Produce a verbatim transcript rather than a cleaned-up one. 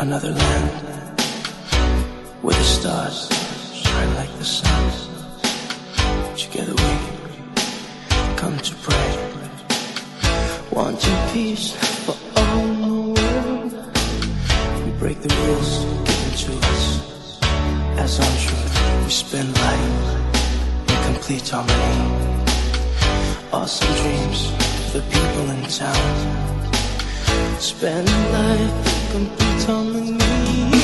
another land where the stars shine like the sun. Together we come to pray. Want your peace for all the world. We break the rules given to us as untruth. We spend life in complete harmony. Awesome dreams for the people in town. Spend life in complete harmony.